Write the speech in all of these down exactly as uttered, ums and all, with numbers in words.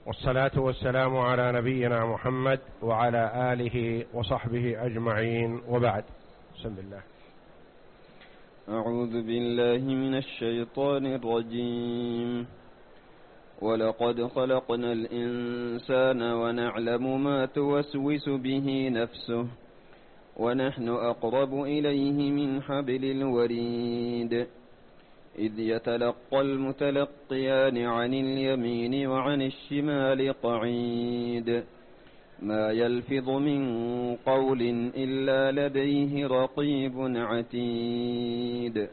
والصلاة والسلام على نبينا محمد وعلى آله وصحبه أجمعين، وبعد. بسم الله. أعوذ بالله من الشيطان الرجيم. ولقد خلقنا الإنسان ونعلم ما توسوس به نفسه ونحن أقرب إليه من حبل الوريد إذ يتلقى المتلقيان عن اليمين وعن الشمال قعيد ما يلفظ من قول إلا لديه رقيب عتيد.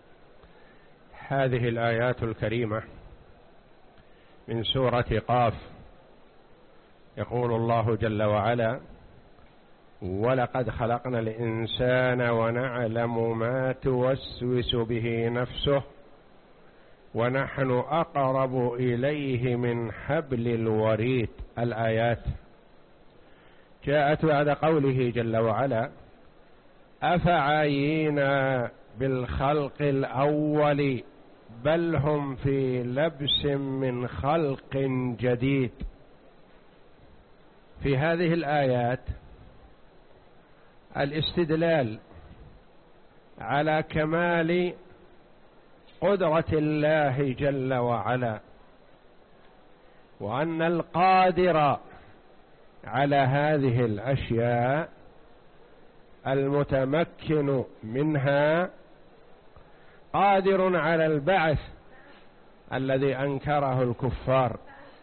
هذه الآيات الكريمة من سورة قاف. يقول الله جل وعلا: ولقد خلقنا الإنسان ونعلم ما توسوس به نفسه ونحن أقرب إليه من حبل الوريد. الآيات جاءت بعد قوله جل وعلا: أفعينا بالخلق الأول بل هم في لبس من خلق جديد. في هذه الآيات الاستدلال على كمال قدرة الله جل وعلا، وأن القادر على هذه الأشياء المتمكن منها قادر على البعث الذي أنكره الكفار.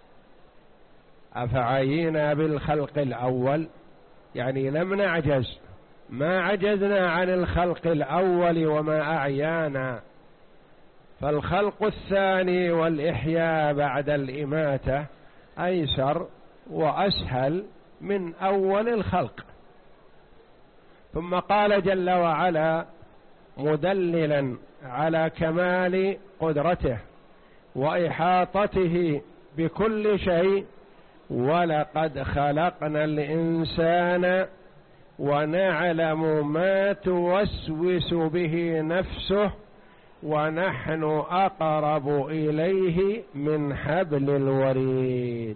أفعينا بالخلق الأول، يعني لم نعجز، ما عجزنا عن الخلق الأول وما أعيانا، فالخلق الثاني والإحياء بعد الإماتة أيسر وأسهل من أول الخلق. ثم قال جل وعلا مدللا على كمال قدرته وإحاطته بكل شيء: ولقد خلقنا الإنسان ونعلم ما توسوس به نفسه ونحن أقرب إليه من حبل الوريد.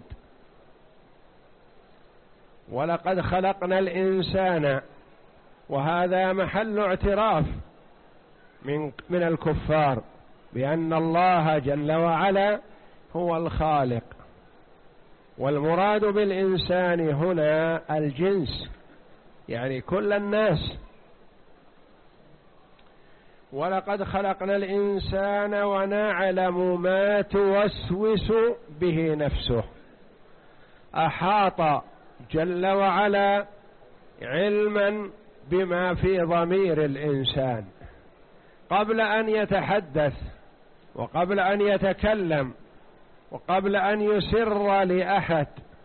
ولقد خلقنا الإنسان، وهذا محل اعتراف من من الكفار بأن الله جل وعلا هو الخالق، والمراد بالإنسان هنا الجنس، يعني كل الناس. ولقد خلقنا الإنسان ونعلم ما توسوس به نفسه. أحاط جل وعلا علما بما في ضمير الإنسان قبل أن يتحدث وقبل أن يتكلم وقبل أن يسر لأحد،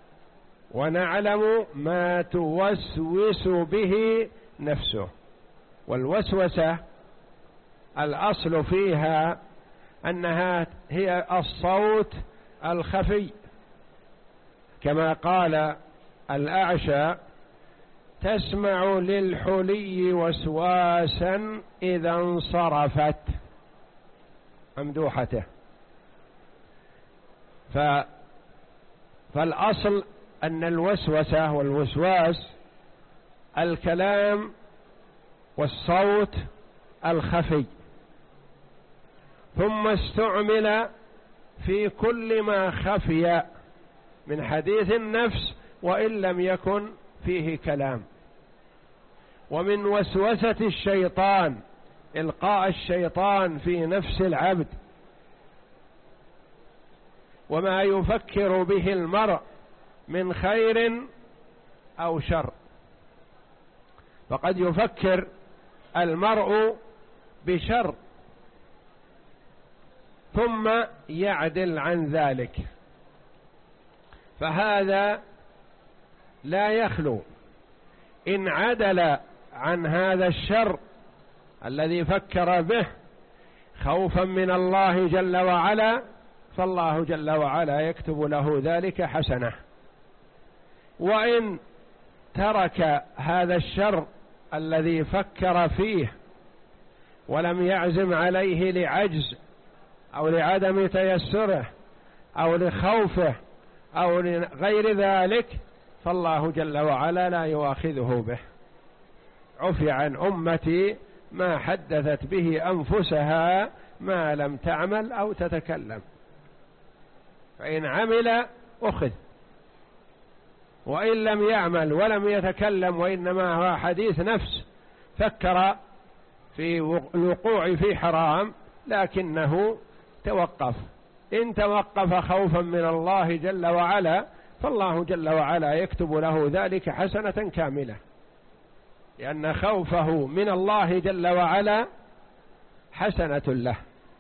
ونعلم ما توسوس به نفسه. والوسوسة الأصل فيها أنها هي الصوت الخفي، كما قال الأعشى: تسمع للحلي وسواسا إذا انصرفت، ممدوحته. ف... فالأصل أن الوسوسة والوسواس الكلام والصوت الخفي، ثم استعمل في كل ما خفي من حديث النفس وإن لم يكن فيه كلام. ومن وسوسة الشيطان إلقاء الشيطان في نفس العبد، وما يفكر به المرء من خير أو شر. فقد يفكر المرء بشر ثم يعدل عن ذلك، فهذا لا يخلو. إن عدل عن هذا الشر الذي فكر به خوفا من الله جل وعلا، فالله جل وعلا يكتب له ذلك حسنة. وإن ترك هذا الشر الذي فكر فيه ولم يعزم عليه لعجز أو لعدم تيسره أو لخوفه أو غير ذلك فالله جل وعلا لا يؤاخذه به. عفي عن أمتي ما حدثت به أنفسها ما لم تعمل أو تتكلم، فإن عمل أخذ، وإن لم يعمل ولم يتكلم وإنما هو حديث نفس فكر في الوقوع في حرام لكنه توقف، إن توقف خوفا من الله جل وعلا فالله جل وعلا يكتب له ذلك حسنة كاملة، لأن خوفه من الله جل وعلا حسنة له.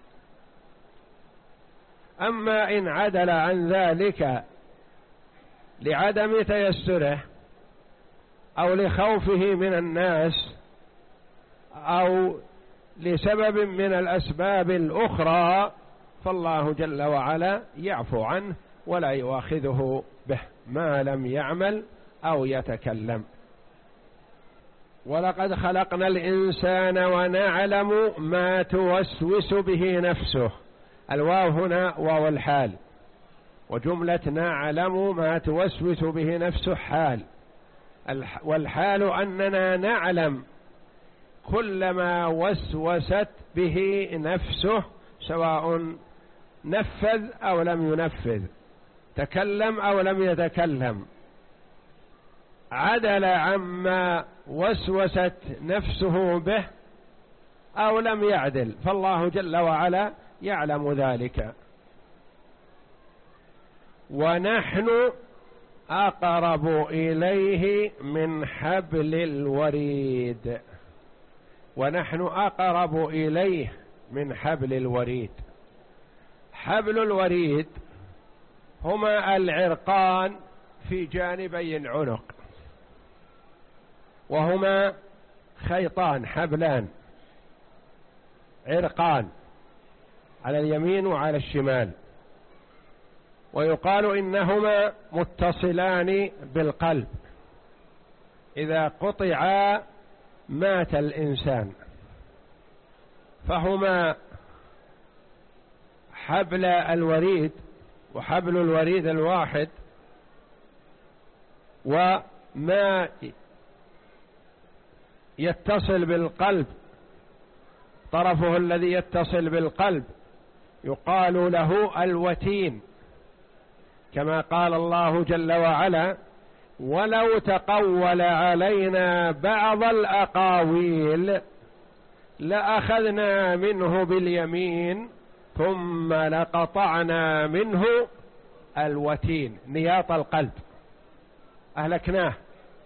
أما إن عدل عن ذلك لعدم تيسره أو لخوفه من الناس أو لسبب من الأسباب الأخرى فالله جل وعلا يعفو عنه ولا يؤاخذه به ما لم يعمل أو يتكلم. ولقد خلقنا الإنسان ونعلم ما توسوس به نفسه، الواو هنا واو الحال، وجملة نعلم ما توسوس به نفسه حال، والحال أننا نعلم كل ما وسوست به نفسه سواء نفذ أو لم ينفذ، تكلم أو لم يتكلم، عدل عما وسوست نفسه به أو لم يعدل، فالله جل وعلا يعلم ذلك. ونحن أقرب إليه من حبل الوريد، ونحن أقرب إليه من حبل الوريد. حبل الوريد هما العرقان في جانبي العنق، وهما خيطان حبلان عرقان على اليمين وعلى الشمال، ويقال إنهما متصلان بالقلب، إذا قطعا مات الإنسان، فهما حبل الوريد وحبل الوريد الواحد، وما يتصل بالقلب طرفه الذي يتصل بالقلب يقال له الوتين، كما قال الله جل وعلا ولو تقول علينا بعض الأقاويل لأخذنا منه باليمين ثم لقطعنا منه الوتين، نياط القلب أهلكناه.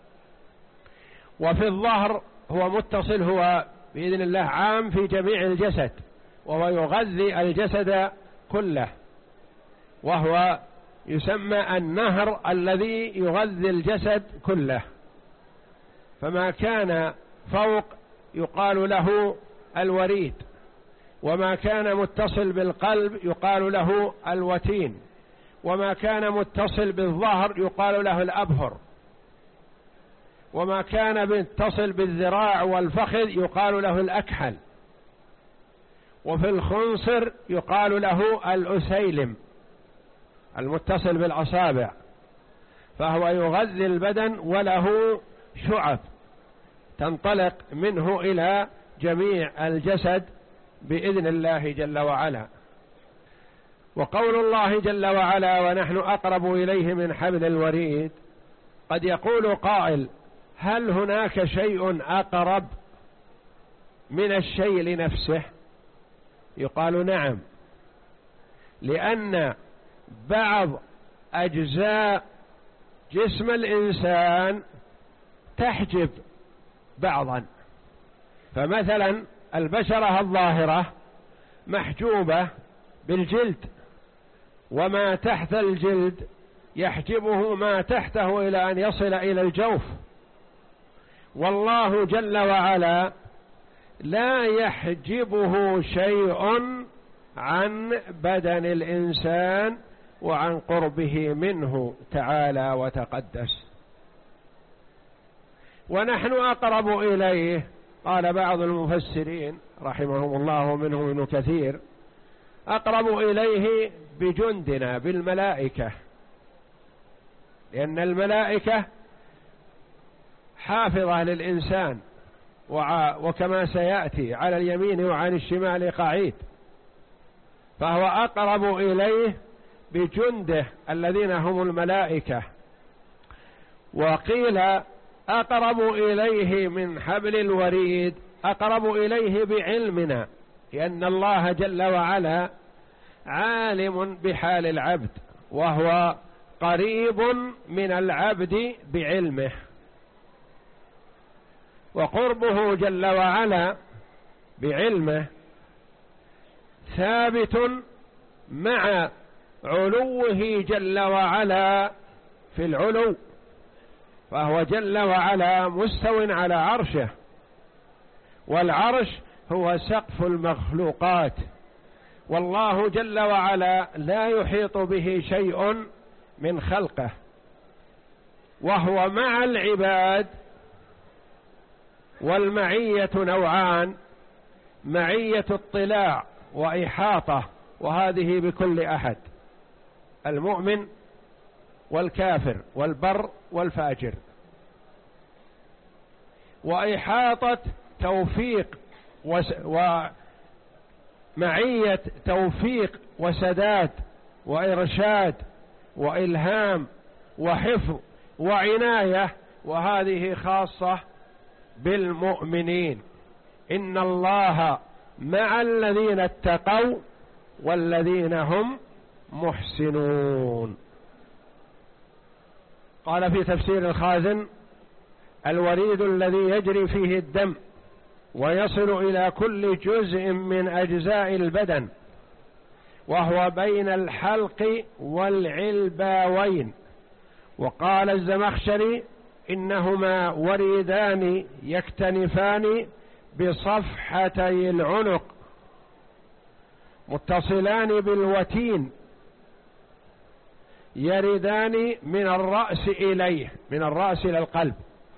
وفي الظهر هو متصل، هو بإذن الله عام في جميع الجسد، وهو يغذي الجسد كله، وهو يسمى النهر الذي يغذي الجسد كله، فما كان فوق يقال له الوريد، وما كان متصل بالقلب يقال له الوتين، وما كان متصل بالظهر يقال له الأبهر، وما كان متصل بالذراع والفخذ يقال له الأكحل، وفي الخنصر يقال له الأسيلم المتصل بالأصابع، فهو يغذي البدن وله شعب تنطلق منه إلى جميع الجسد بإذن الله جل وعلا. وقول الله جل وعلا ونحن أقرب إليه من حبل الوريد، قد يقول قائل هل هناك شيء أقرب من الشيء لنفسه؟ يقال نعم، لأن بعض أجزاء جسم الإنسان تحجب بعضا، فمثلا البشرة الظاهرة محجوبة بالجلد، وما تحت الجلد يحجبه ما تحته إلى أن يصل إلى الجوف، والله جل وعلا لا يحجبه شيء عن بدن الإنسان وعن قربه منه تعالى وتقدس. ونحن أقرب إليه، قال بعض المفسرين رحمهم الله منهم ابن كثير، أقرب إليه بجندنا بالملائكة، لأن الملائكة حافظة للإنسان، وكما سيأتي على اليمين وعن الشمال قعيد، فهو أقرب إليه بجنده الذين هم الملائكة. وقيل أقرب إليه من حبل الوريد، أقرب إليه بعلمنا، لأن الله جل وعلا عالم بحال العبد، وهو قريب من العبد بعلمه. وقربه جل وعلا بعلمه ثابت مع علوه جل وعلا في العلو، فهو جل وعلا مستو على عرشه، والعرش هو سقف المخلوقات، والله جل وعلا لا يحيط به شيء من خلقه. وهو مع العباد، والمعية نوعان: معية اطلاع وإحاطة، وهذه بكل أحد، المؤمن والكافر والبر والفاجر. وإحاطة توفيق ومعية توفيق وسداد وإرشاد وإلهام وحفظ وعناية، وهذه خاصة بالمؤمنين. إن الله مع الذين اتقوا والذين هم محسنون. قال في تفسير الخازن: الوريد الذي يجري فيه الدم ويصل إلى كل جزء من أجزاء البدن، وهو بين الحلق والعلباوين. وقال الزمخشري: إنهما وريدان يكتنفان بصفحتي العنق، متصلان بالوتين، يردان من الرأس إليه، من الرأس إلى القلب.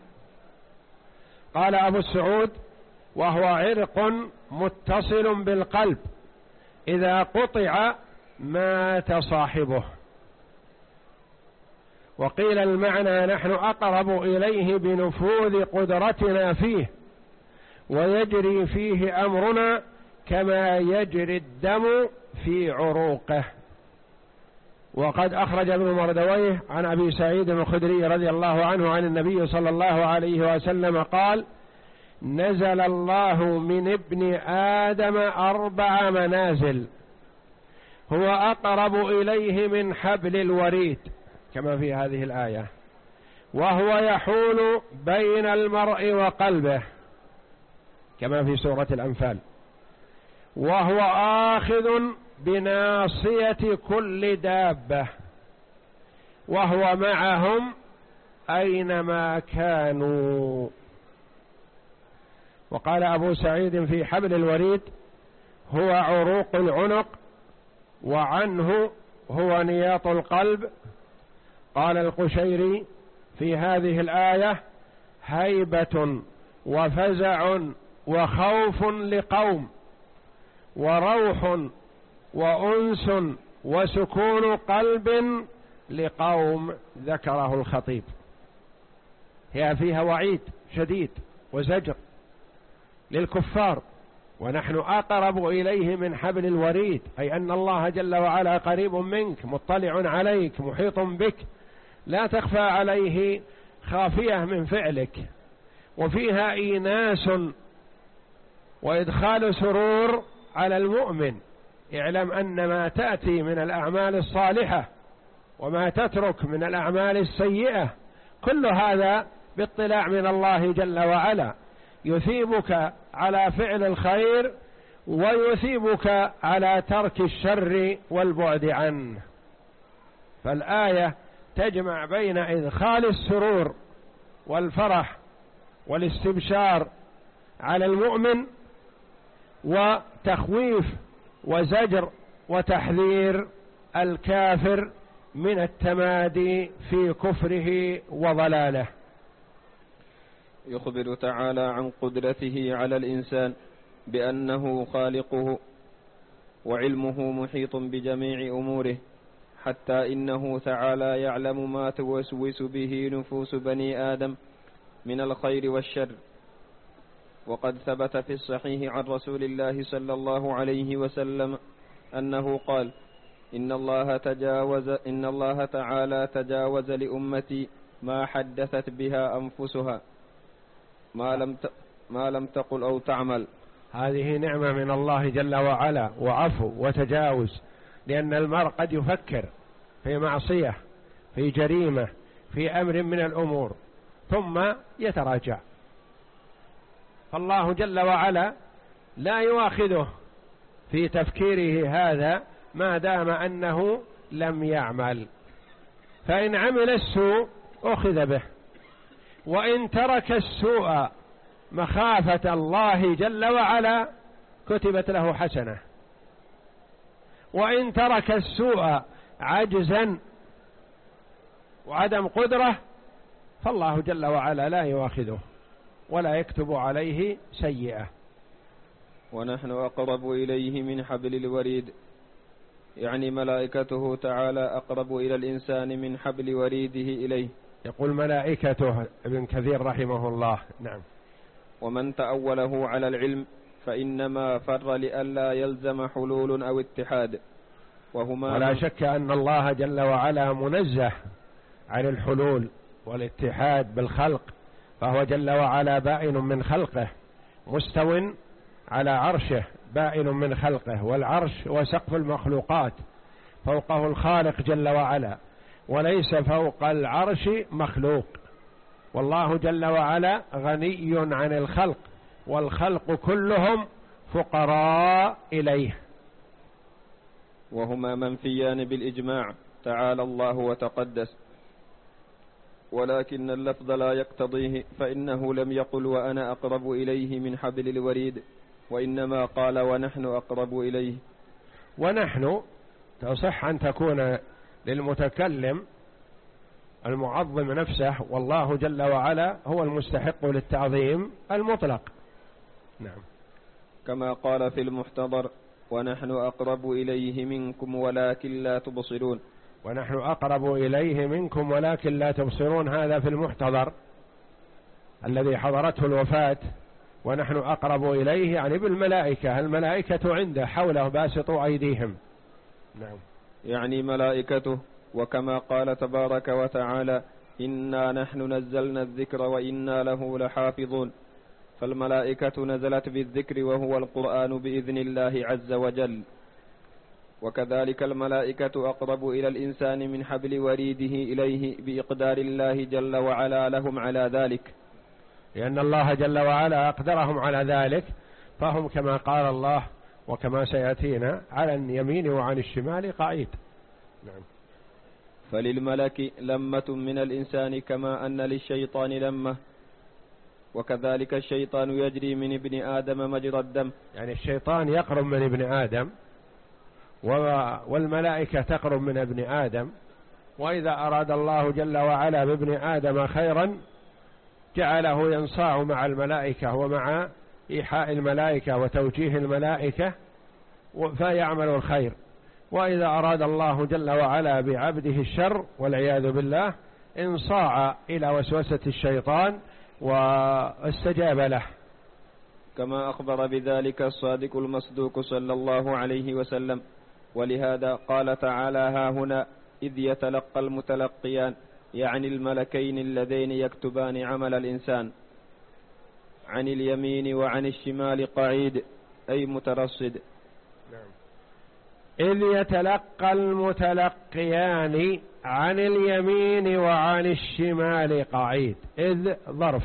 قال أبو السعود: وهو عرق متصل بالقلب، إذا قطع مات صاحبه. وقيل المعنى: نحن أقرب إليه بنفوذ قدرتنا فيه، ويجري فيه أمرنا كما يجري الدم في عروقه. وقد أخرج ابن مردويه عن أبي سعيد الخدري رضي الله عنه عن النبي صلى الله عليه وسلم قال: نزل الله من ابن آدم أربع منازل، هو أقرب إليه من حبل الوريد، كما في هذه الآية، وهو يحول بين المرء وقلبه، كما في سورة الأنفال، وهو آخذ بناصية كل دابة، وهو معهم أينما كانوا. وقال أبو سعيد في حبل الوريد: هو عروق العنق، وعنه هو نياط القلب. قال القشيري في هذه الآية: هيبة وفزع وخوف لقوم، وروح وأنس وسكون قلب لقوم. ذكره الخطيب. هي فيها وعيد شديد وزجر للكفار، ونحن أقرب إليه من حبل الوريد، أي أن الله جل وعلا قريب منك، مطلع عليك، محيط بك، لا تخفى عليه خافية من فعلك. وفيها إيناس وإدخال سرور على المؤمن. اعلم أن ما تأتي من الأعمال الصالحة وما تترك من الأعمال السيئة كل هذا باطلاع من الله جل وعلا، يثيبك على فعل الخير ويثيبك على ترك الشر والبعد عنه. فالآية تجمع بين إدخال السرور والفرح والاستبشار على المؤمن، وتخويف وزجر وتحذير الكافر من التمادي في كفره وضلاله. يخبر تعالى عن قدرته على الإنسان بأنه خالقه، وعلمه محيط بجميع أموره، حتى إنه تعالى يعلم ما توسوس به نفوس بني آدم من الخير والشر. وقد ثبت في الصحيح عن رسول الله صلى الله عليه وسلم أنه قال: إن الله تجاوز إن الله تعالى تجاوز لأمتي ما حدثت بها أنفسها ما لم ما لم تقل أو تعمل. هذه نعمة من الله جل وعلا وعفو وتجاوز، لأن المرء قد يفكر في معصية، في جريمة، في أمر من الأمور، ثم يتراجع، فالله جل وعلا لا يؤاخذه في تفكيره هذا ما دام أنه لم يعمل. فإن عمل السوء أخذ به، وإن ترك السوء مخافة الله جل وعلا كتبت له حسنة، وإن ترك السوء عجزا وعدم قدرة فالله جل وعلا لا يؤاخذه ولا يكتب عليه سيئة. ونحن أقرب إليه من حبل الوريد، يعني ملائكته تعالى أقرب إلى الإنسان من حبل وريده إليه. يقول ملائكته ابن كثير رحمه الله. نعم. ومن تأوله على العلم فإنما فر لئلا يلزم حلول أو اتحاد، وهما ولا شك أن الله جل وعلا منزه عن الحلول والاتحاد بالخلق، فهو جل وعلا بائن من خلقه، مستو على عرشه، بائن من خلقه، والعرش وسقف المخلوقات، فوقه الخالق جل وعلا، وليس فوق العرش مخلوق. والله جل وعلا غني عن الخلق، والخلق كلهم فقراء إليه. وهما منفيان بالإجماع، تعالى الله وتقدس، ولكن اللفظ لا يقتضيه، فإنه لم يقل وأنا أقرب إليه من حبل الوريد، وإنما قال ونحن أقرب إليه. ونحن تصح أن تكون للمتكلم المعظم نفسه، والله جل وعلا هو المستحق للتعظيم المطلق. نعم. كما قال في المحتضر: ونحن أقرب إليه منكم ولكن لا تبصرون. ونحن أقرب إليه منكم ولكن لا تبصرون، هذا في المحتضر الذي حضرته الوفاة. ونحن أقرب إليه يعني بالملائكة، الملائكة عنده حوله باسطوا أيديهم. نعم. يعني ملائكته، وكما قال تبارك وتعالى: إنا نحن نزلنا الذكر وإنا له لحافظون. فالملائكة نزلت بالذكر وهو القرآن بإذن الله عز وجل. وكذلك الملائكة أقرب إلى الإنسان من حبل وريده إليه بإقدار الله جل وعلا لهم على ذلك، لأن الله جل وعلا أقدرهم على ذلك، فهم كما قال الله وكما سيأتينا على اليمين وعن الشمال قعيد. نعم. فللملك لمة من الإنسان كما أن للشيطان لمة، وكذلك الشيطان يجري من ابن آدم مجرى الدم. يعني الشيطان يقرب من ابن آدم، والملائكة تقرب من ابن آدم، وإذا أراد الله جل وعلا بابن آدم خيرا جعله ينصاع مع الملائكة ومع إيحاء الملائكة وتوجيه الملائكة فيعمل الخير، وإذا أراد الله جل وعلا بعبده الشر والعياذ بالله انصاع إلى وسوسة الشيطان واستجاب له. كما أخبر بذلك الصادق المصدوق صلى الله عليه وسلم. ولهذا قال تعالى: ها هنا إذ يتلقى المتلقيان، يعني الملكين اللذين يكتبان عمل الإنسان، عن اليمين وعن الشمال قعيد، أي مترصد. نعم. إذ يتلقى المتلقيان عن اليمين وعن الشمال قعيد. إذ ظرف،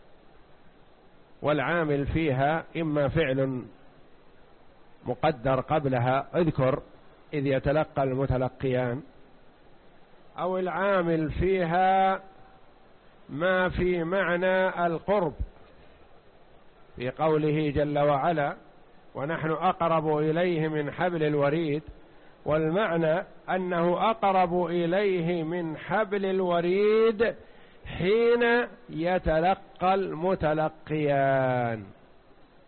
والعامل فيها إما فعل مقدر قبلها اذكر إذ يتلقى المتلقيان، أو العامل فيها ما في معنى القرب في قوله جل وعلا: ونحن أقرب إليه من حبل الوريد، والمعنى أنه أقرب إليه من حبل الوريد حين يتلقى المتلقيان.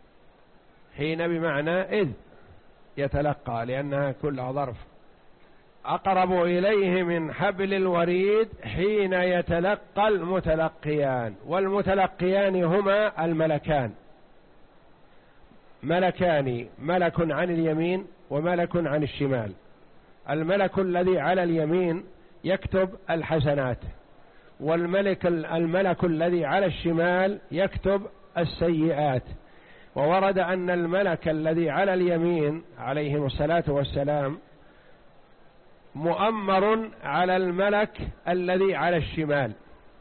حين بمعنى إذ يتلقى، لأنها كلها ظرف. أقرب إليه من حبل الوريد حين يتلقى المتلقيان، والمتلقيان هما الملكان، ملكان، ملك عن اليمين وملك عن الشمال. الملك الذي على اليمين يكتب الحسنات، والملك الملك الذي على الشمال يكتب السيئات. وورد أن الملك الذي على اليمين عليه الصلاة والسلام مؤمر على الملك الذي على الشمال،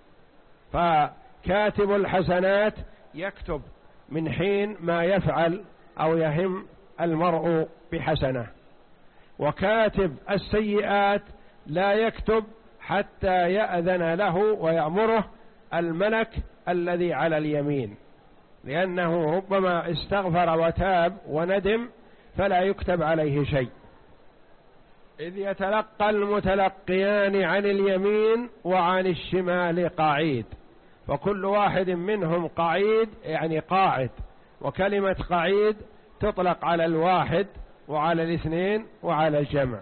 فكاتب الحسنات يكتب من حين ما يفعل أو يهم المرء بحسنة، وكاتب السيئات لا يكتب حتى يأذن له ويأمره الملك الذي على اليمين، لأنه ربما استغفر وتاب وندم فلا يكتب عليه شيء. إذ يتلقى المتلقيان عن اليمين وعن الشمال قعيد، فكل واحد منهم قعيد يعني قاعد، وكلمة قعيد تطلق على الواحد وعلى الاثنين وعلى الجمع.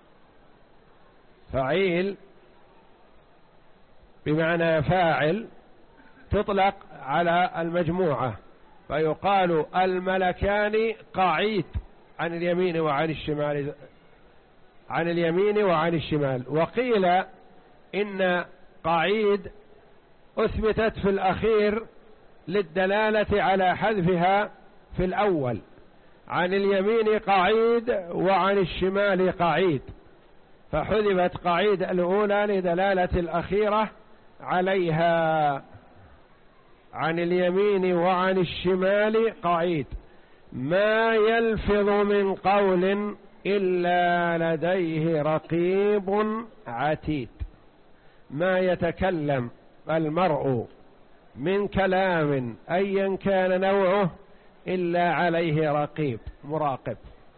فعيل بمعنى فاعل تطلق على المجموعة، فيقال الملكان قعيد عن اليمين وعن الشمال، عن اليمين وعن الشمال. وقيل إن قعيد أثبتت في الأخير للدلالة على حذفها في الأول، عن اليمين قعيد وعن الشمال قعيد، فحذفت قعيد الأولى لدلالة الأخيرة عليها. عن اليمين وعن الشمال قعيد، ما يلفظ من قول إلا لديه رقيب عتيد. ما يتكلم المرء من كلام أيا كان نوعه إلا عليه رقيب مراقب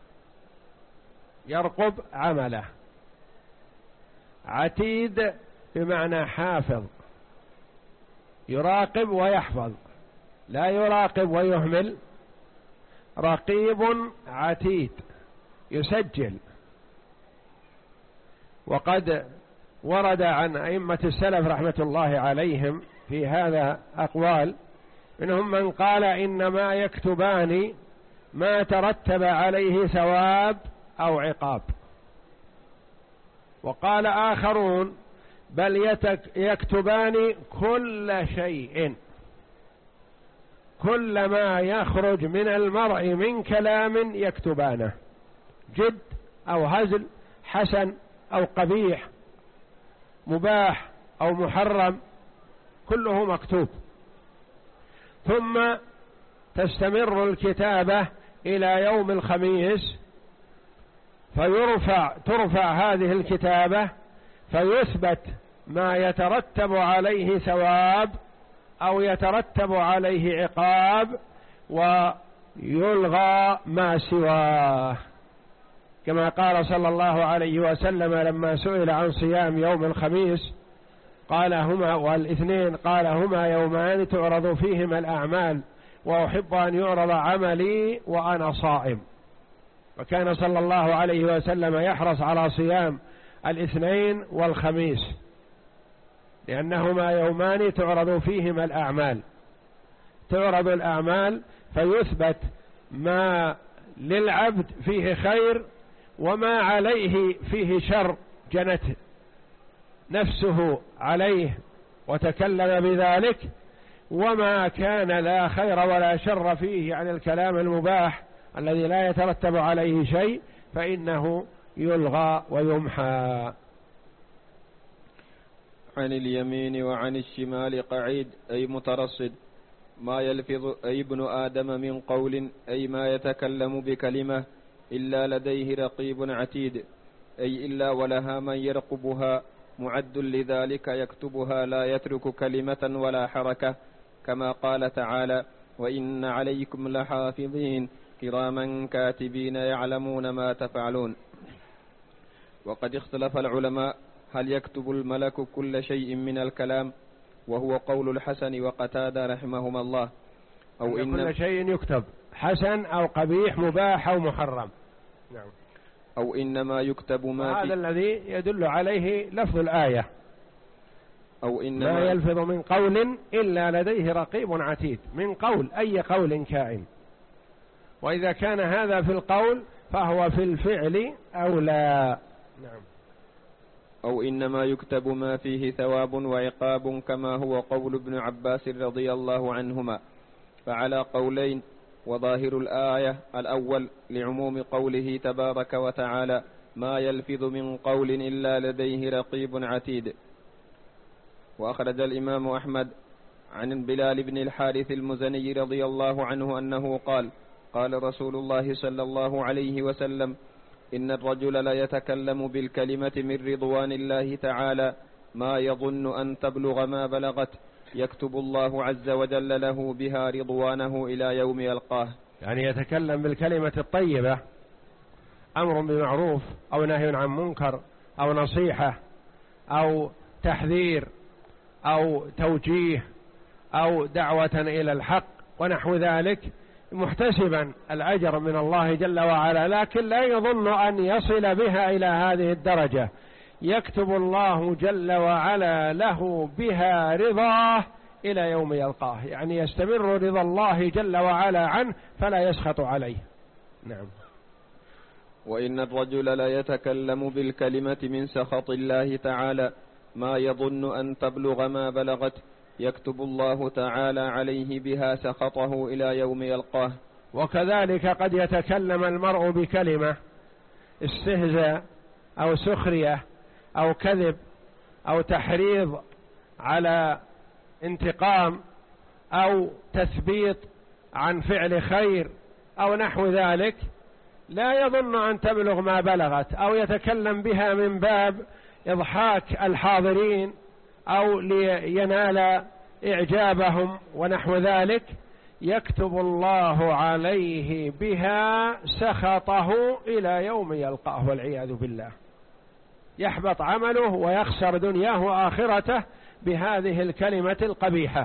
يرقب عمله. عتيد بمعنى حافظ، يراقب ويحفظ، لا يراقب ويهمل. رقيب عتيد يسجل. وقد ورد عن أئمة السلف رحمة الله عليهم في هذا أقوال، منهم من قال إنما يكتبان ما ترتب عليه ثواب أو عقاب، وقال آخرون بل يكتبان كل شيء، كل ما يخرج من المرء من كلام يكتبانه، جد أو هزل، حسن أو قبيح، مباح أو محرم، كله مكتوب. ثم تستمر الكتابة إلى يوم الخميس، فيرفع ترفع هذه الكتابة فيثبت ما يترتب عليه ثواب أو يترتب عليه عقاب، ويلغى ما سواه، كما قال صلى الله عليه وسلم لما سئل عن صيام يوم الخميس قال هما والاثنين، قال هما يومان تعرض فيهما الأعمال وأحب أن يعرض عملي وأنا صائم. وكان صلى الله عليه وسلم يحرص على صيام الاثنين والخميس لأنهما يومان تعرض فيهما الأعمال، تعرض الأعمال فيثبت ما للعبد فيه خير وما عليه فيه شر جنت نفسه عليه وتكلم بذلك، وما كان لا خير ولا شر فيه عن الكلام المباح الذي لا يترتب عليه شيء فإنه يلغى ويمحى. عن اليمين وعن الشمال قعيد أي مترصد، ما يلفظ أي ابن آدم من قول أي ما يتكلم بكلمة إلا لديه رقيب عتيد، أي إلا ولها من يرقبها معد لذلك يكتبها لا يترك كلمة ولا حركة، كما قال تعالى وإن عليكم لحافظين كراما كاتبين يعلمون ما تفعلون. وقد اختلف العلماء هل يكتب الملك كل شيء من الكلام، وهو قول الحسن وقتادة رحمهما الله، أو إن كل شيء يكتب حسن أو قبيح مباح أو محرم. نعم. أو إنما يكتب ما في هذا الذي يدل عليه لفظ الآية، أو إنما ما يلفظ من قول إلا لديه رقيب عتيد، من قول أي قول كائن، وإذا كان هذا في القول فهو في الفعل أو لا. نعم. أو إنما يكتب ما فيه ثواب وعقاب كما هو قول ابن عباس رضي الله عنهما، فعلى قولين، وظاهر الآية الأول لعموم قوله تبارك وتعالى ما يلفظ من قول إلا لديه رقيب عتيد. وأخرج الإمام أحمد عن بلال بن الحارث المزني رضي الله عنه أنه قال قال رسول الله صلى الله عليه وسلم إن الرجل لا يتكلم بالكلمة من رضوان الله تعالى ما يظن أن تبلغ ما بلغت يكتب الله عز وجل له بها رضوانه إلى يوم يلقاه. يعني يتكلم بالكلمة الطيبة، أمر بمعروف أو نهي عن منكر أو نصيحة أو تحذير أو توجيه أو دعوة إلى الحق ونحو ذلك، محتسبا الأجر من الله جل وعلا، لكن لا يظن أن يصل بها إلى هذه الدرجة، يكتب الله جل وعلا له بها رضاه إلى يوم يلقاه، يعني يستمر رضا الله جل وعلا عنه فلا يسخط عليه. نعم. وإن الرجل لا يتكلم بالكلمة من سخط الله تعالى ما يظن أن تبلغ ما بلغت يكتب الله تعالى عليه بها سخطه إلى يوم يلقاه. وكذلك قد يتكلم المرء بكلمة استهزاء أو سخرية أو كذب أو تحريض على انتقام أو تثبيط عن فعل خير أو نحو ذلك، لا يظن أن تبلغ ما بلغت، أو يتكلم بها من باب إضحاك الحاضرين أو لينال إعجابهم ونحو ذلك، يكتب الله عليه بها سخطه إلى يوم يلقاه والعياذ بالله، يحبط عمله ويخسر دنياه وآخرته بهذه الكلمة القبيحة.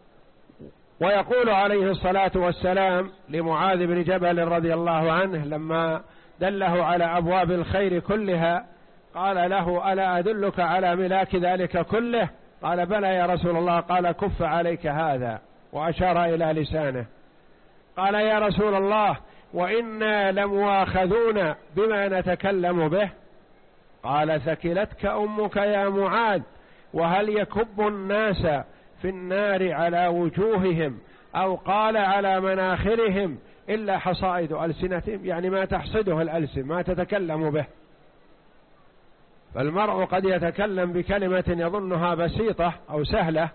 ويقول عليه الصلاة والسلام لمعاذ بن جبل رضي الله عنه لما دله على أبواب الخير كلها، قال له ألا أدلك على ملاك ذلك كله؟ قال بلى يا رسول الله. قال كف عليك هذا، وأشار إلى لسانه. قال يا رسول الله وإنا لمواخذون بما نتكلم به؟ قال ثكلتك أمك يا معاذ، وهل يكب الناس في النار على وجوههم أو قال على مناخرهم إلا حصائد ألسنتهم، يعني ما تحصده الألسن ما تتكلم به. فالمرء قد يتكلم بكلمة يظنها بسيطة أو سهلة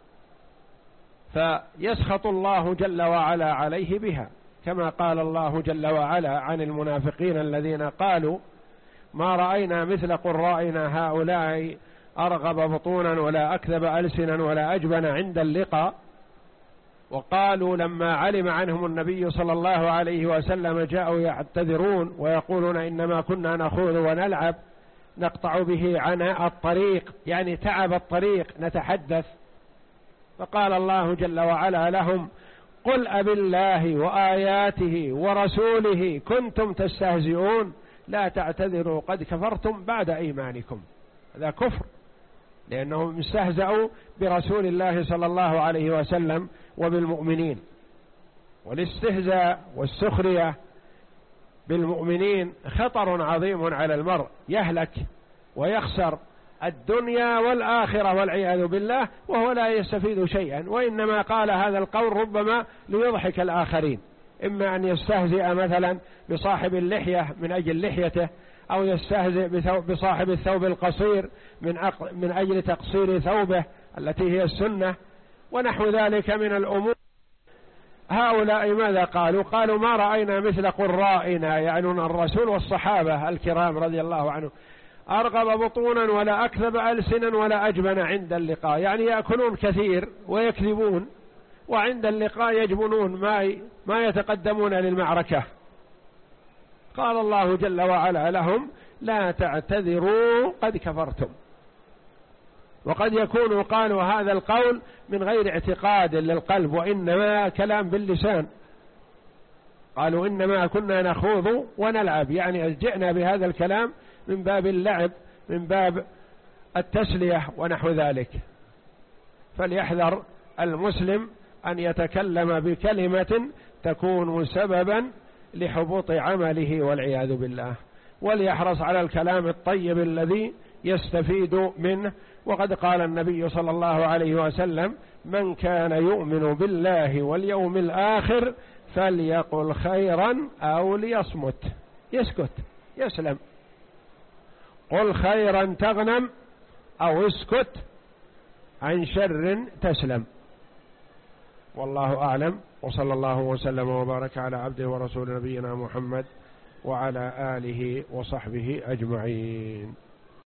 فيسخط الله جل وعلا عليه بها، كما قال الله جل وعلا عن المنافقين الذين قالوا ما رأينا مثل قرائنا هؤلاء أرغب بطونا ولا أكذب ألسنا ولا أجبن عند اللقاء. وقالوا لما علم عنهم النبي صلى الله عليه وسلم جاءوا يعتذرون ويقولون إنما كنا نخوض ونلعب نقطع به عن الطريق، يعني تعب الطريق نتحدث. فقال الله جل وعلا لهم قل أبالله وآياته ورسوله كنتم تستهزئون لا تعتذروا قد كفرتم بعد إيمانكم. هذا كفر، لأنهم استهزأوا برسول الله صلى الله عليه وسلم وبالمؤمنين. والاستهزاء والسخرية بالمؤمنين خطر عظيم على المرء، يهلك ويخسر الدنيا والآخرة والعياذ بالله وهو لا يستفيد شيئا، وإنما قال هذا القول ربما ليضحك الآخرين، إما أن يستهزئ مثلا بصاحب اللحية من أجل لحيته، أو يستهزئ بصاحب الثوب القصير من من أجل تقصير ثوبه التي هي السنة ونحو ذلك من الأمور. هؤلاء ماذا قالوا؟ قالوا ما رأينا مثل قرائنا، يعنون الرسول والصحابة الكرام رضي الله عنهم، أرغب بطونا ولا أكذب ألسنا ولا أجبن عند اللقاء، يعني يأكلون كثير ويكذبون وعند اللقاء يجبنون ما ما يتقدمون للمعركة. قال الله جل وعلا لهم لا تعتذروا قد كفرتم. وقد يكونوا قالوا هذا القول من غير اعتقاد للقلب، وإنما كلام باللسان، قالوا إنما كنا نخوض ونلعب، يعني جئنا بهذا الكلام من باب اللعب، من باب التسلية ونحو ذلك. فليحذر المسلم أن يتكلم بكلمة تكون سببا لحبوط عمله والعياذ بالله، وليحرص على الكلام الطيب الذي يستفيد منه. وقد قال النبي صلى الله عليه وسلم: من كان يؤمن بالله واليوم الآخر فليقل خيرا أو ليصمت، يسكت يسلم، قل خيرا تغنم أو اسكت عن شر تسلم. والله أعلم، وصلى الله وسلم وبارك على عبده ورسول نبينا محمد وعلى آله وصحبه أجمعين.